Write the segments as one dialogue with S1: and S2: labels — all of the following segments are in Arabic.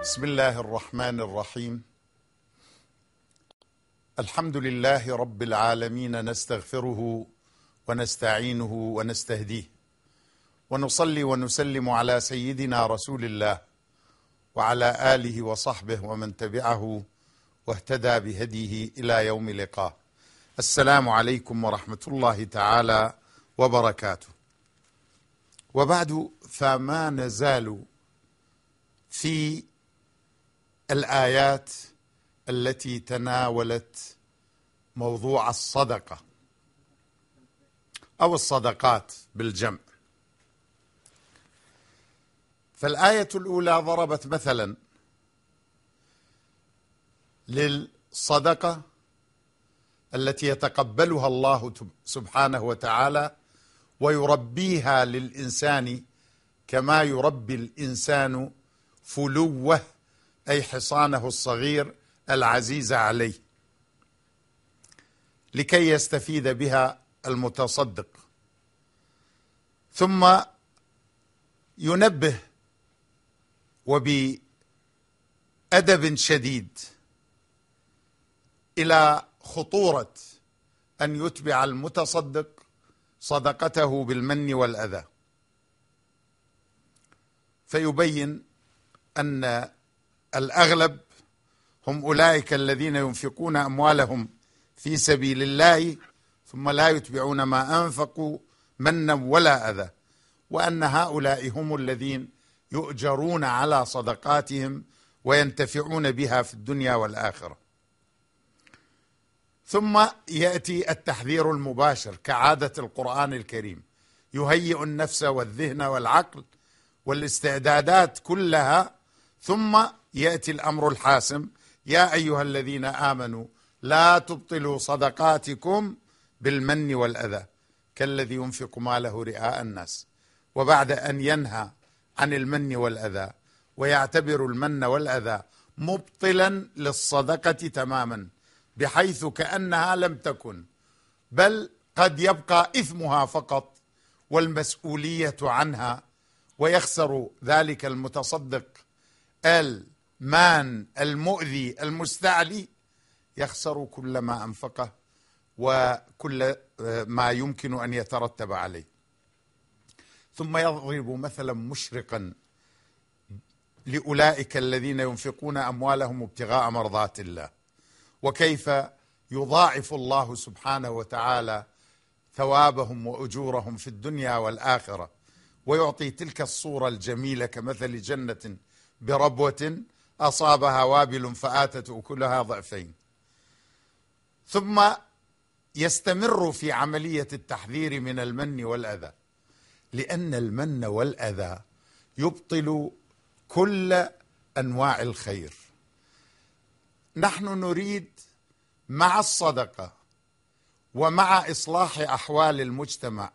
S1: بسم الله الرحمن الرحيم. الحمد لله رب العالمين، نستغفره ونستعينه ونستهديه، ونصلي ونسلم على سيدنا رسول الله وعلى آله وصحبه ومن تبعه واهتدى بهديه إلى يوم لقاه. السلام عليكم ورحمة الله تعالى وبركاته. وبعد، فما نزال في الآيات التي تناولت موضوع الصدقة أو الصدقات بالجمع. فالآية الأولى ضربت مثلا للصدقة التي يتقبلها الله سبحانه وتعالى ويربيها للإنسان كما يربي الإنسان فلوه، أي حصانه الصغير العزيز عليه، لكي يستفيد بها المتصدق. ثم ينبه وبأدب شديد إلى خطورة أن يتبع المتصدق صدقته بالمن والأذى، فيبين أن الأغلب هم أولئك الذين ينفقون أموالهم في سبيل الله ثم لا يتبعون ما أنفقوا منا ولا أذى، وأن هؤلاء هم الذين يؤجرون على صدقاتهم وينتفعون بها في الدنيا والآخرة. ثم يأتي التحذير المباشر كعادة القرآن الكريم، يهيئ النفس والذهن والعقل والاستعدادات كلها، ثم يأتي الأمر الحاسم: يا أيها الذين آمنوا لا تبطلوا صدقاتكم بالمن والأذى كالذي ينفق ماله رئاء الناس. وبعد أن ينهى عن المن والأذى ويعتبر المن والأذى مبطلا للصدقة تماما، بحيث كأنها لم تكن، بل قد يبقى إثمها فقط والمسؤولية عنها، ويخسر ذلك المتصدق المان المؤذي المستعلي، يخسر كل ما أنفقه وكل ما يمكن أن يترتب عليه. ثم يضرب مثلا مشرقا لأولئك الذين ينفقون أموالهم ابتغاء مرضات الله، وكيف يضاعف الله سبحانه وتعالى ثوابهم وأجورهم في الدنيا والآخرة، ويعطي تلك الصورة الجميلة كمثل جنة بربوة أصابها وابل فآتت أكلها ضعفين. ثم يستمر في عملية التحذير من المن والأذى، لأن المن والأذى يبطل كل أنواع الخير. نحن نريد مع الصدقة ومع إصلاح أحوال المجتمع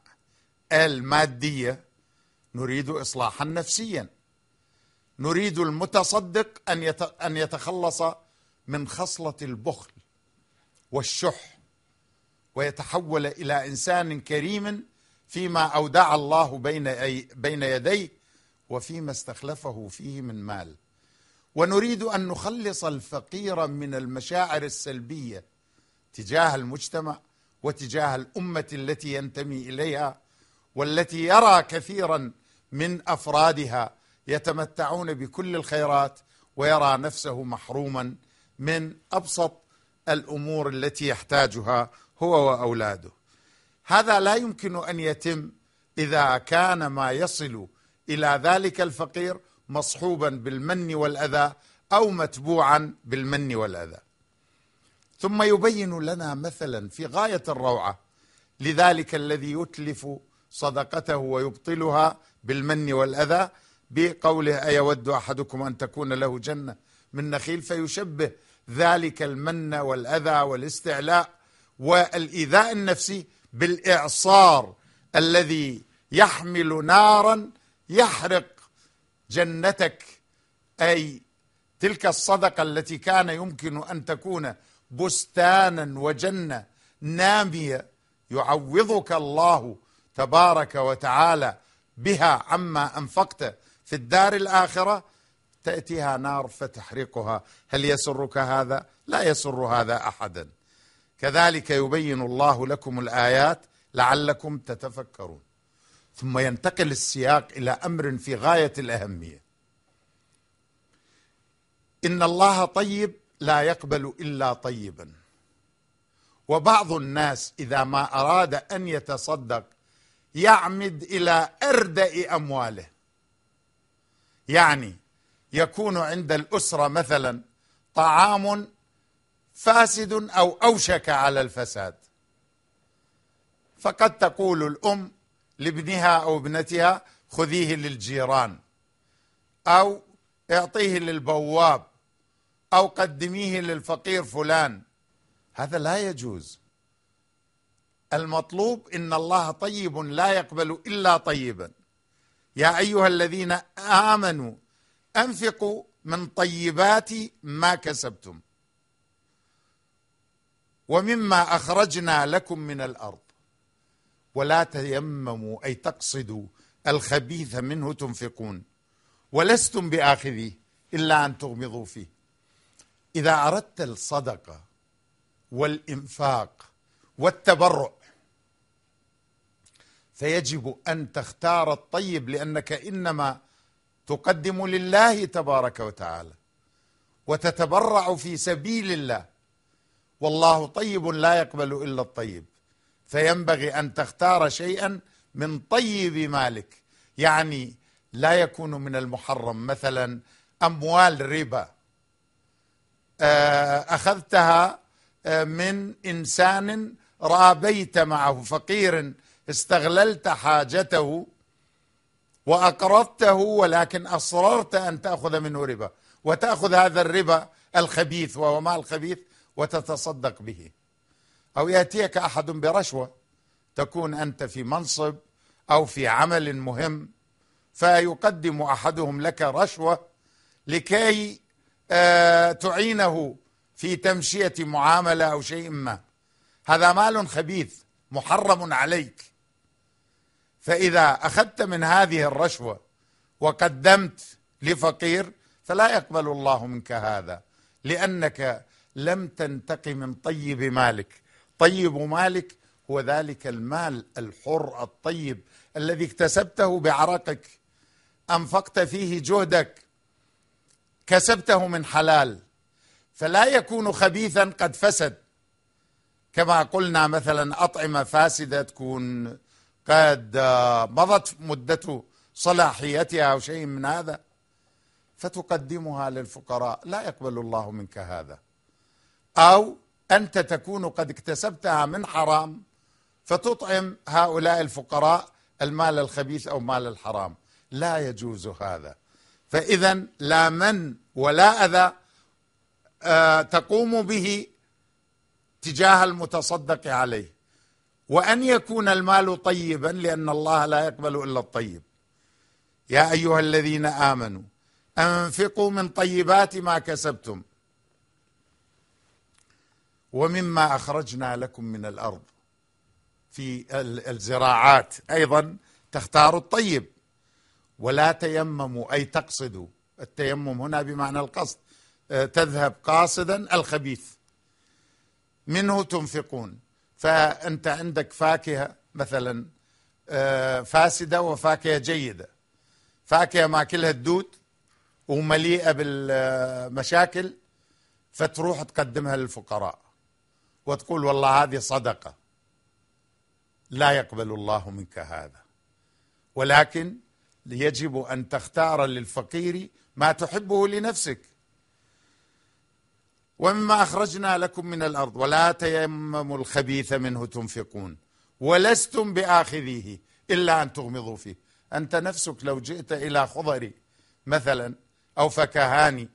S1: المادية نريد إصلاحا نفسيا، نريد المتصدق أن يتخلص من خصلة البخل والشح، ويتحول إلى إنسان كريم فيما أودع الله بين يديه وفيما استخلفه فيه من مال. ونريد أن نخلص الفقير من المشاعر السلبية تجاه المجتمع وتجاه الأمة التي ينتمي إليها، والتي يرى كثيرا من أفرادها يتمتعون بكل الخيرات ويرى نفسه محروما من أبسط الأمور التي يحتاجها هو وأولاده. هذا لا يمكن أن يتم إذا كان ما يصل إلى ذلك الفقير مصحوبا بالمن والأذى أو متبوعا بالمن والأذى. ثم يبين لنا مثلا في غاية الروعة لذلك الذي يتلف صدقته ويبطلها بالمن والأذى بقوله: أيود أحدكم أن تكون له جنة من نخيل، فيشبه ذلك المن والأذى والاستعلاء والإيذاء النفسي بالإعصار الذي يحمل نارا يحرق جنتك، أي تلك الصدقة التي كان يمكن أن تكون بستانا وجنة نامية يعوضك الله تبارك وتعالى بها عما أنفقت في الدار الآخرة، تأتيها نار فتحرقها. هل يسرك هذا؟ لا يسر هذا أحدا. كذلك يبين الله لكم الآيات لعلكم تتفكرون. ثم ينتقل السياق إلى أمر في غاية الأهمية. إن الله طيب لا يقبل إلا طيبا. وبعض الناس إذا ما أراد أن يتصدق يعمد إلى أردأ أمواله. يعني يكون عند الأسرة مثلا طعام فاسد أو أوشك على الفساد، فقد تقول الأم لابنها أو ابنتها خذيه للجيران، أو اعطيه للبواب، أو قدميه للفقير فلان. هذا لا يجوز. المطلوب إن الله طيب لا يقبل إلا طيبا. يا أيها الذين آمنوا أنفقوا من طيبات ما كسبتم ومما أخرجنا لكم من الأرض ولا تيمموا، أي تقصدوا الخبيث منه تنفقون ولستم بآخذيه إلا أن تغمضوا فيه. إذا أردت الصدقة والإنفاق والتبرع فيجب أن تختار الطيب، لأنك إنما تقدم لله تبارك وتعالى وتتبرع في سبيل الله، والله طيب لا يقبل إلا الطيب. فينبغي أن تختار شيئا من طيب مالك، يعني لا يكون من المحرم. مثلا أموال ربا أخذتها من إنسان رابيت معه، فقير استغللت حاجته وأقرضته، ولكن أصررت أن تأخذ منه ربا، وتأخذ هذا الربا الخبيث وهو مال خبيث وتتصدق به. أو يأتيك أحد برشوة، تكون أنت في منصب أو في عمل مهم، فيقدم أحدهم لك رشوة لكي تعينه في تمشية معاملة أو شيء ما. هذا مال خبيث محرم عليك. فإذا أخذت من هذه الرشوة وقدمت لفقير فلا يقبل الله منك هذا، لأنك لم تنتقي من طيب مالك. طيب مالك هو ذلك المال الحر الطيب الذي اكتسبته بعرقك، أنفقت فيه جهدك، كسبته من حلال، فلا يكون خبيثا قد فسد. كما قلنا مثلا أطعمة فاسدة تكون قد مضت مدة صلاحيتها أو شيء من هذا فتقدمها للفقراء، لا يقبل الله منك هذا. أو أنت تكون قد اكتسبتها من حرام فتطعم هؤلاء الفقراء المال الخبيث أو مال الحرام، لا يجوز هذا. فإذا لا من ولا أذى تقوم به تجاه المتصدق عليه، وأن يكون المال طيبا، لأن الله لا يقبل إلا الطيب. يا أيها الذين آمنوا أنفقوا من طيبات ما كسبتم ومما أخرجنا لكم من الأرض. في الزراعات أيضا تختار الطيب. ولا تيمموا، أي تقصدوا. التيمم هنا بمعنى القصد، تذهب قاصدا الخبيث منه تنفقون. فأنت عندك فاكهة مثلا فاسدة وفاكهة جيدة، فاكهة ماكلها الدود ومليئة بالمشاكل، فتروح تقدمها للفقراء وتقول والله هذه صدقة. لا يقبل الله منك هذا. ولكن يجب أن تختار للفقير ما تحبه لنفسك. ومما أخرجنا لكم من الأرض ولا تيمموا الخبيث منه تنفقون ولستم بآخذيه إلا أن تغمضوا فيه. أنت نفسك لو جئت إلى خضر مثلا أو فكهاني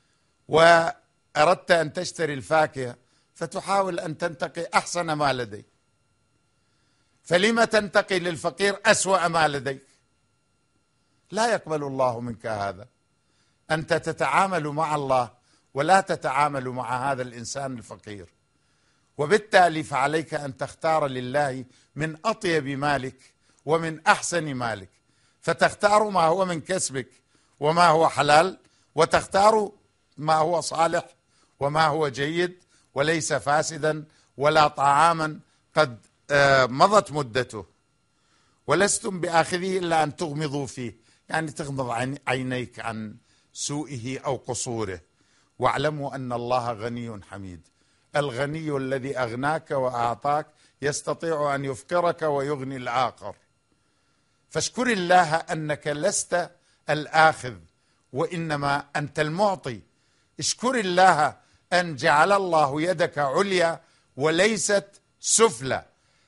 S1: وأردت أن تشتري الفاكهة فتحاول أن تنتقي أحسن ما لديك، فلما تنتقي للفقير أسوأ ما لديك؟ لا يقبل الله منك هذا. أنت تتعامل مع الله ولا تتعامل مع هذا الإنسان الفقير، وبالتالي فعليك أن تختار لله من أطيب مالك ومن أحسن مالك، فتختار ما هو من كسبك وما هو حلال، وتختار ما هو صالح وما هو جيد وليس فاسدا ولا طعاما قد مضت مدته، ولستم بآخذه إلا أن تغمضوا فيه، يعني تغمض عينيك عن سوءه أو قصوره. واعلموا أن الله غني حميد. الغني الذي أغناك وأعطاك يستطيع أن يفقرك ويغني الآخر، فاشكر الله أنك لست الآخذ وإنما أنت المعطي. اشكر الله أن جعل الله يدك عليا وليست سفلى،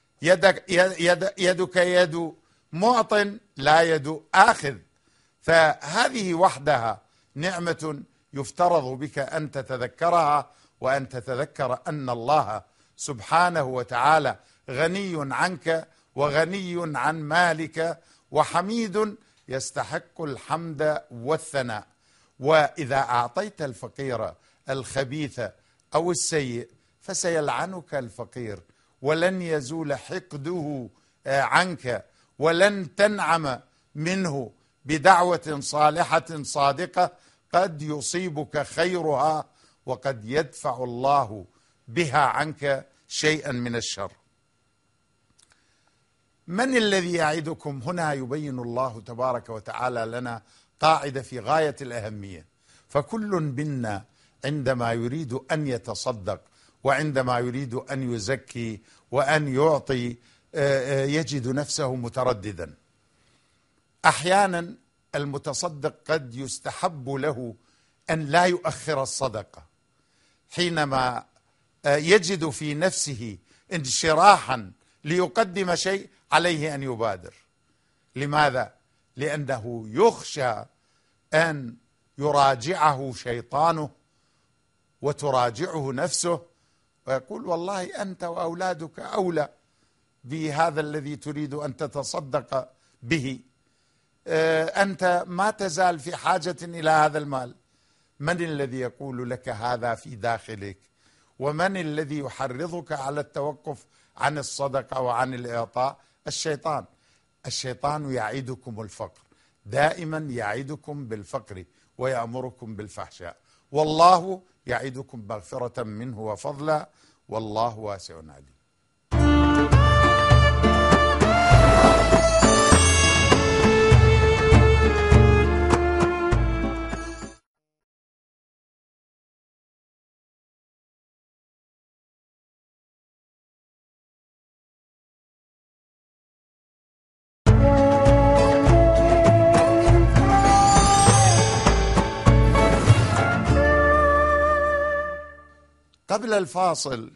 S1: يدك يد معط لا يد آخذ، فهذه وحدها نعمة يفترض بك أن تتذكرها، وأن تتذكر أن الله سبحانه وتعالى غني عنك وغني عن مالك وحميد يستحق الحمد والثناء. وإذا أعطيت الفقير الخبيث أو السيء فسيلعنك الفقير ولن يزول حقده عنك، ولن تنعم منه بدعوة صالحة صادقة قد يصيبك خيرها وقد يدفع الله بها عنك شيئا من الشر. من الذي يعدكم؟ هنا يبين الله تبارك وتعالى لنا قاعدة في غاية الأهمية. فكل منا عندما يريد أن يتصدق وعندما يريد أن يزكي وأن يعطي يجد نفسه مترددا. أحيانا المتصدق قد يستحب له أن لا يؤخر الصدقة، حينما يجد في نفسه انشراحا ليقدم شيء عليه أن يبادر. لماذا؟ لأنه يخشى أن يراجعه شيطانه وتراجعه نفسه ويقول والله أنت وأولادك أولى بهذا الذي تريد أن تتصدق به، أنت ما تزال في حاجة إلى هذا المال. من الذي يقول لك هذا في داخلك؟ ومن الذي يحرضك على التوقف عن الصدقة وعن الإعطاء؟ الشيطان. الشيطان يعدكم الفقر، دائما يعدكم بالفقر ويأمركم بالفحشاء، والله يعدكم مغفرة منه وفضلا، والله واسع عليم. قبل الفاصل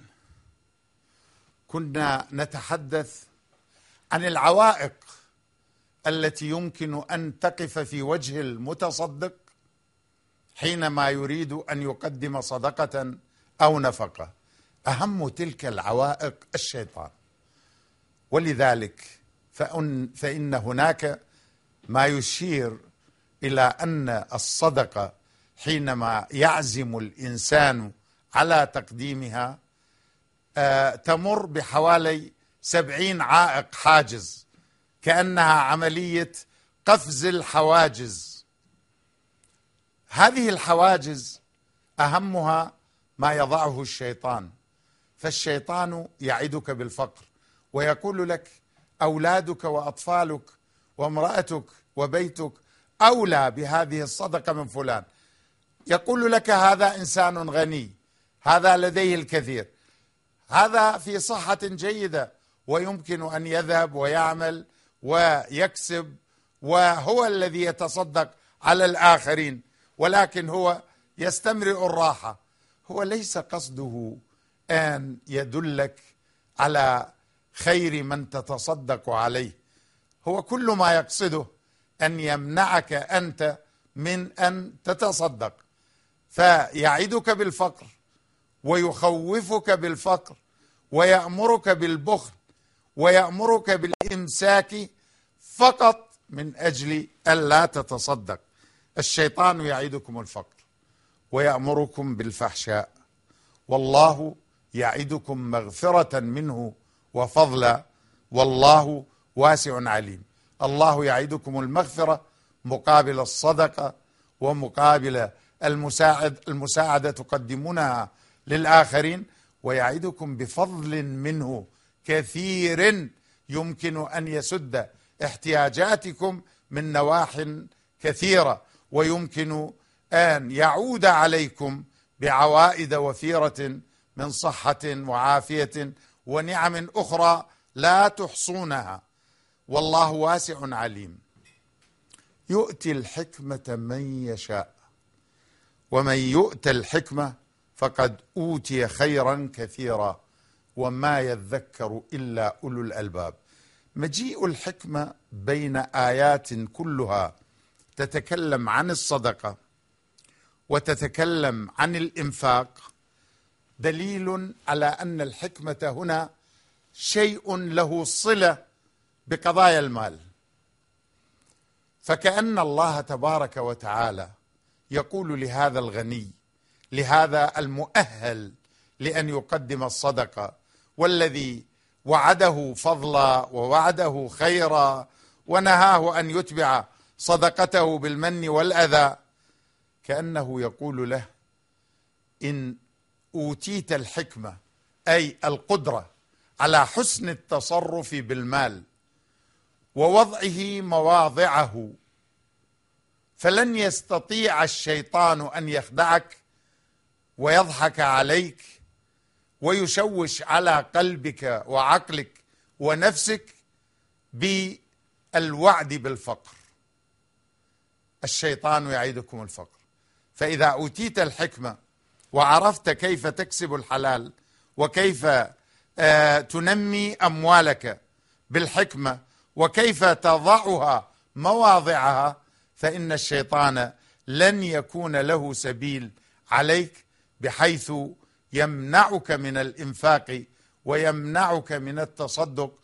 S1: كنا نتحدث عن العوائق التي يمكن أن تقف في وجه المتصدق حينما يريد أن يقدم صدقة أو نفقة. أهم تلك العوائق الشيطان، ولذلك فإن هناك ما يشير إلى أن الصدقة حينما يعزم الإنسان على تقديمها تمر بحوالي 70 عائق حاجز، كأنها عملية قفز الحواجز. هذه الحواجز أهمها ما يضعه الشيطان، فالشيطان يعدك بالفقر ويقول لك أولادك وأطفالك وامرأتك وبيتك أولى بهذه الصدقة من فلان. يقول لك هذا إنسان غني، هذا لديه الكثير، هذا في صحة جيدة ويمكن أن يذهب ويعمل ويكسب وهو الذي يتصدق على الآخرين، ولكن هو يستمرئ الراحة. هو ليس قصده أن يدلك على خير من تتصدق عليه، هو كل ما يقصده أن يمنعك أنت من أن تتصدق، فيعدك بالفقر ويخوفك بالفقر ويأمرك بالبخل ويأمرك بالإمساك فقط من أجل ألا تتصدق. الشيطان يعدكم الفقر ويأمركم بالفحشاء، والله يعدكم مغفرة منه وفضلا، والله واسع عليم. الله يعدكم المغفرة مقابل الصدقة، ومقابل المساعدة تقدمونها للآخرين، ويعدكم بفضل منه كثير يمكن أن يسد احتياجاتكم من نواح كثيرة، ويمكن أن يعود عليكم بعوائد وفيرة من صحة وعافية ونعم أخرى لا تحصونها. والله واسع عليم، يؤتي الحكمة من يشاء، ومن يؤت الحكمة فقد أوتي خيرا كثيرا وما يذكر إلا أولو الألباب. مجيء الحكمة بين آيات كلها تتكلم عن الصدقة وتتكلم عن الإنفاق دليل على أن الحكمة هنا شيء له صلة بقضايا المال. فكأن الله تبارك وتعالى يقول لهذا الغني، لهذا المؤهل لأن يقدم الصدقة، والذي وعده فضلا ووعده خيرا ونهاه أن يتبع صدقته بالمن والأذى، كأنه يقول له: إن أوتيت الحكمة، أي القدرة على حسن التصرف بالمال ووضعه مواضعه، فلن يستطيع الشيطان أن يخدعك ويضحك عليك ويشوش على قلبك وعقلك ونفسك بالوعد بالفقر. الشيطان يعيدكم الفقر. فإذا أوتيت الحكمة وعرفت كيف تكسب الحلال وكيف تنمي أموالك بالحكمة وكيف تضعها مواضعها، فإن الشيطان لن يكون له سبيل عليك، بحيث يمنعك من الإنفاق ويمنعك من التصدق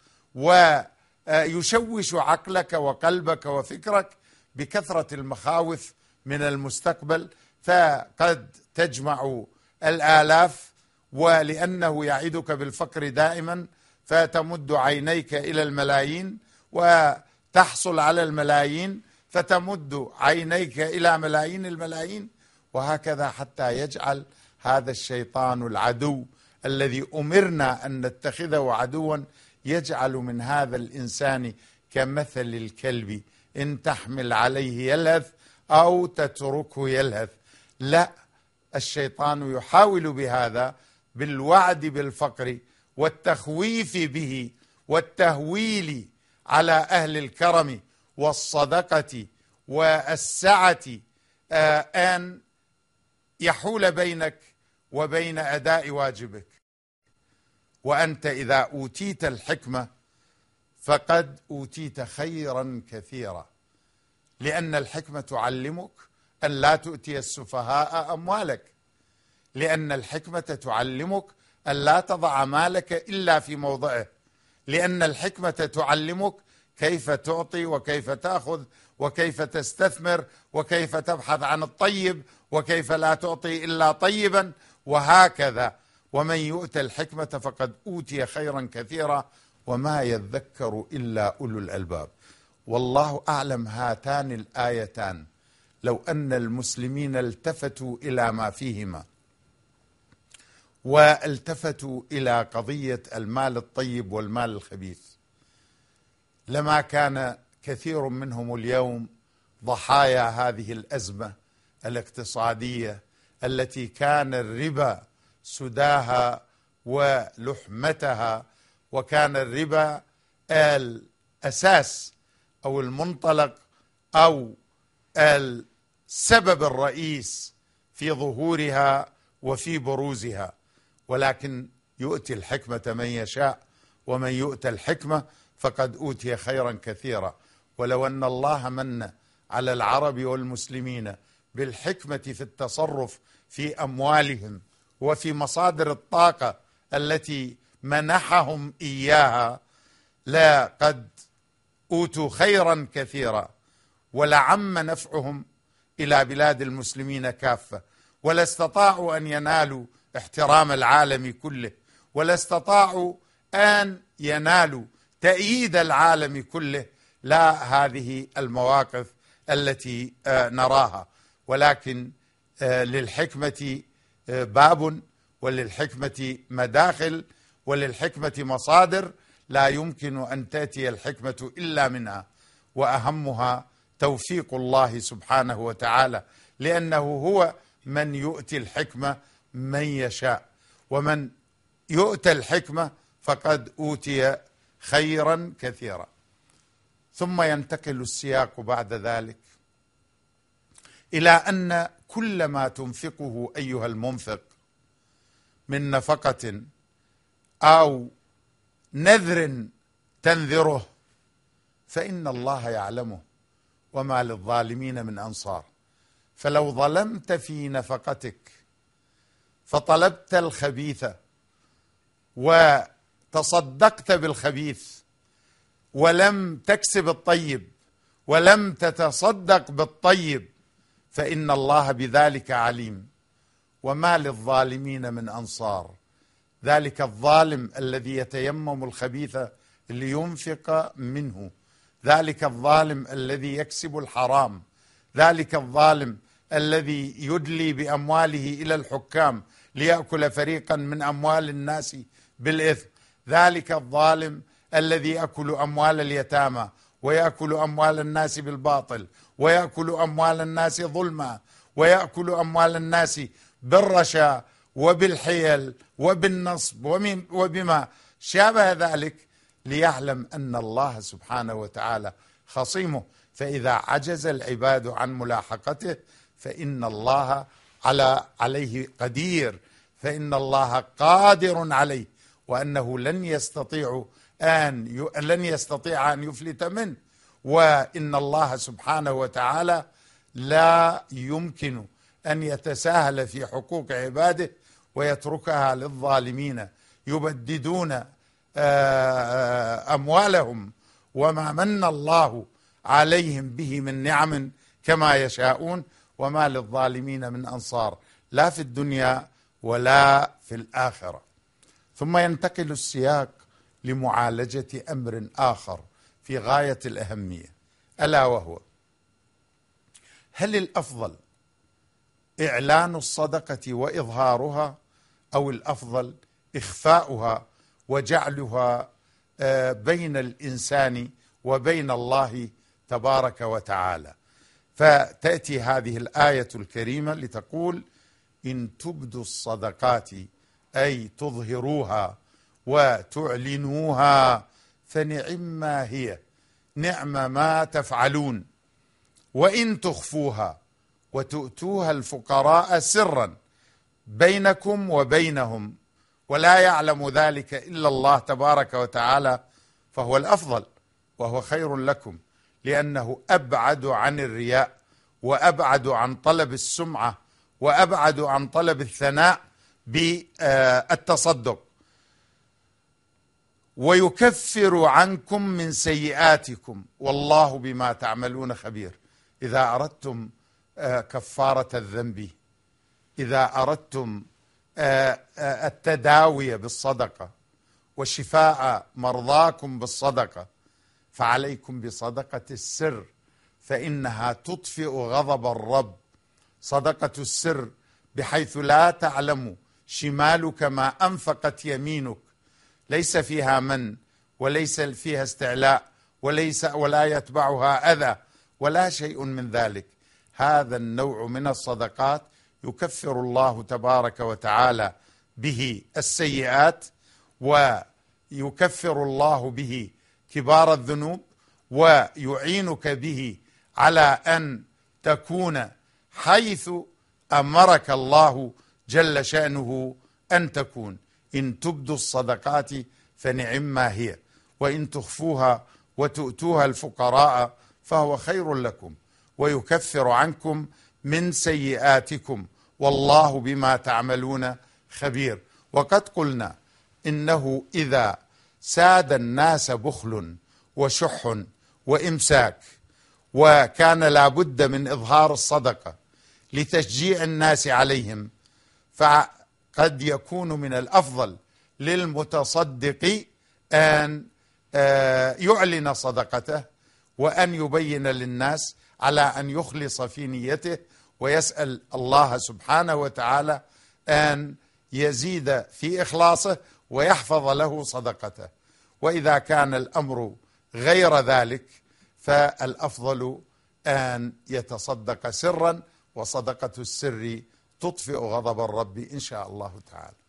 S1: ويشوش عقلك وقلبك وفكرك بكثرة المخاوف من المستقبل، فقد تجمع الآلاف، ولأنه يعدك بالفقر دائما فتمد عينيك إلى الملايين وتحصل على الملايين، فتمد عينيك إلى ملايين الملايين، وهكذا حتى يجعل هذا الشيطان العدو الذي أمرنا أن نتخذه عدوا يجعل من هذا الإنسان كمثل الكلب إن تحمل عليه يلهث أو تتركه يلهث. لا، الشيطان يحاول بهذا بالوعد بالفقر والتخويف به والتهويل على أهل الكرم والصدقة والسعة أن يحول بينك وبين أداء واجبك. وأنت إذا أوتيت الحكمة فقد أوتيت خيرا كثيرا، لأن الحكمة تعلمك أن لا تؤتي السفهاء أموالك، لأن الحكمة تعلمك أن لا تضع مالك إلا في موضعه، لأن الحكمة تعلمك كيف تعطي وكيف تأخذ وكيف تستثمر وكيف تبحث عن الطيب وكيف لا تعطي إلا طيبا، وهكذا. ومن يؤت الحكمة فقد أوتي خيرا كثيرا وما يذكر إلا أولو الألباب. والله أعلم هاتان الآيتان لو أن المسلمين التفتوا إلى ما فيهما والتفتوا إلى قضية المال الطيب والمال الخبيث، لما كان كثير منهم اليوم ضحايا هذه الأزمة الاقتصادية التي كان الربا سداها ولحمتها، وكان الربا الأساس أو المنطلق أو السبب الرئيس في ظهورها وفي بروزها. ولكن يؤتي الحكمة من يشاء، ومن يؤتى الحكمة فقد أوتي خيرا كثيرا. ولو أن الله من على العرب والمسلمين بالحكمة في التصرف في أموالهم وفي مصادر الطاقة التي منحهم إياها لقد أوتوا خيرا كثيرا، ولعم نفعهم إلى بلاد المسلمين كافة، ولا استطاعوا أن ينالوا احترام العالم كله، ولا استطاعوا أن ينالوا تأييد العالم كله، لا هذه المواقف التي نراها. ولكن للحكمة باب، وللحكمة مداخل، وللحكمة مصادر لا يمكن أن تأتي الحكمة إلا منها، وأهمها توفيق الله سبحانه وتعالى، لأنه هو من يؤتي الحكمة من يشاء، ومن يؤتى الحكمة فقد أوتي خيرا كثيرا. ثم ينتقل السياق بعد ذلك إلى أن كل ما تنفقه أيها المنفق من نفقة أو نذر تنذره فإن الله يعلمه وما للظالمين من أنصار. فلو ظلمت في نفقتك فطلبت الخبيث وتصدقت بالخبيث ولم تكسب الطيب ولم تتصدق بالطيب فإن الله بذلك عليم، وما للظالمين من أنصار. ذلك الظالم الذي يتيمم الخبيث لينفق منه، ذلك الظالم الذي يكسب الحرام، ذلك الظالم الذي يدلي بأمواله إلى الحكام ليأكل فريقا من أموال الناس بالإثم، ذلك الظالم الذي يأكل أموال اليتامى ويأكل أموال الناس بالباطل ويأكل أموال الناس ظلما ويأكل أموال الناس بالرشا وبالحيل وبالنصب وبما شابه ذلك، ليعلم أن الله سبحانه وتعالى خصيمه. فإذا عجز العباد عن ملاحقته فإن الله عليه قدير، فإن الله قادر عليه، وأنه لن يستطيع أن يفلت منه، وإن الله سبحانه وتعالى لا يمكن أن يتساهل في حقوق عباده ويتركها للظالمين يبددون أموالهم وما من الله عليهم به من نعم كما يشاءون، وما للظالمين من أنصار لا في الدنيا ولا في الآخرة. ثم ينتقل السياق لمعالجة أمر آخر في غاية الأهمية، ألا وهو: هل الأفضل إعلان الصدقة وإظهارها، أو الأفضل إخفاؤها وجعلها بين الإنسان وبين الله تبارك وتعالى؟ فتأتي هذه الآية الكريمة لتقول: إن تبدوا الصدقات أي تظهروها وتعلنوها فنعم ما هي، نعم ما تفعلون، وإن تخفوها وتؤتوها الفقراء سرا بينكم وبينهم ولا يعلم ذلك إلا الله تبارك وتعالى فهو الأفضل وهو خير لكم، لأنه أبعد عن الرياء وأبعد عن طلب السمعة وأبعد عن طلب الثناء بالتصدق. ويكفر عنكم من سيئاتكم والله بما تعملون خبير. إذا أردتم كفارة الذنب، إذا أردتم التداوي بالصدقة وشفاء مرضاكم بالصدقة فعليكم بصدقة السر، فإنها تطفئ غضب الرب. صدقة السر بحيث لا تعلم شمالك ما أنفقت يمينك، ليس فيها من وليس فيها استعلاء ولا يتبعها أذى ولا شيء من ذلك. هذا النوع من الصدقات يكفر الله تبارك وتعالى به السيئات، ويكفر الله به كبار الذنوب، ويعينك به على أن تكون حيث أمرك الله جل شأنه أن تكون. إن تبدوا الصدقات فنعم ما هي، وإن تخفوها وتؤتوها الفقراء فهو خير لكم ويكفر عنكم من سيئاتكم والله بما تعملون خبير. وقد قلنا إنه إذا ساد الناس بخل وشح وإمساك وكان لابد من إظهار الصدقة لتشجيع الناس عليهم، فقد يكون من الأفضل للمتصدق أن يعلن صدقته وأن يبين للناس على أن يخلص في نيته ويسأل الله سبحانه وتعالى أن يزيد في إخلاصه ويحفظ له صدقته. وإذا كان الأمر غير ذلك فالأفضل أن يتصدق سرا، وصدقة السر تطفئ غضب الرب إن شاء الله تعالى.